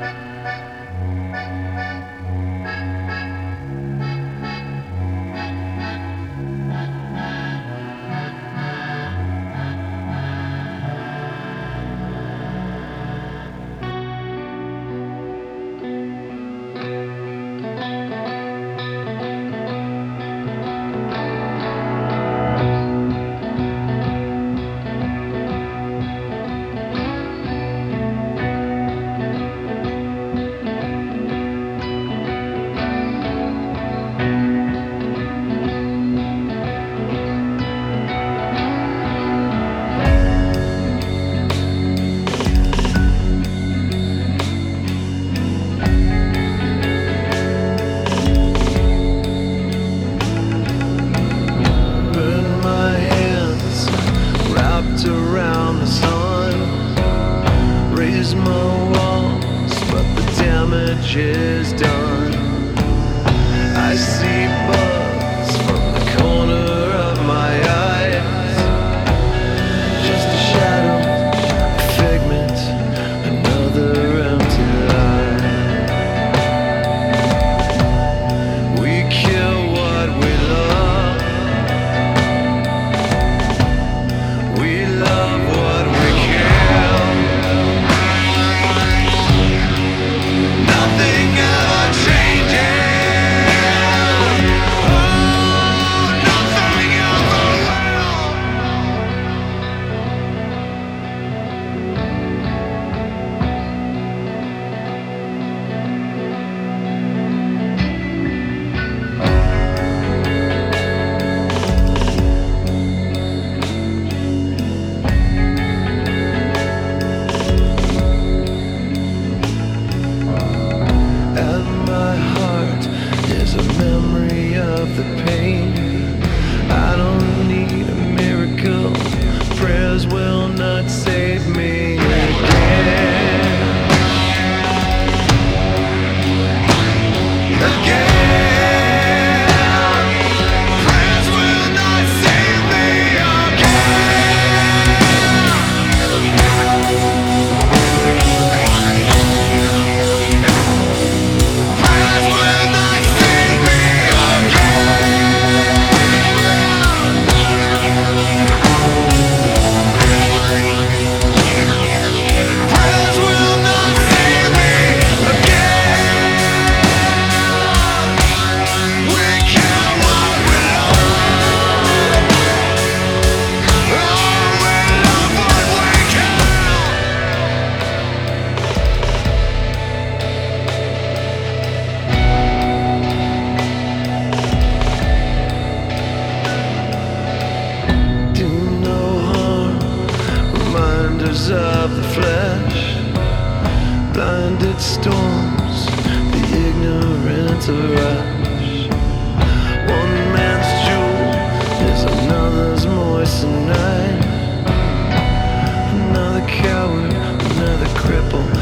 Around the sun, raise my walls, but the damage is done. I see bugs from the corner of my eyes, just a shadow, a figment, another empty lie. We kill what we love. We love what we kill. Nothing ever changes. Oh, nothing ever a memory of the pain. I don't need a miracle. Prayers will not save me again. Prayers will not save me of the flesh, blinded storms, the ignorant rush. One man's jewel is another's moistened night. Another coward, another cripple,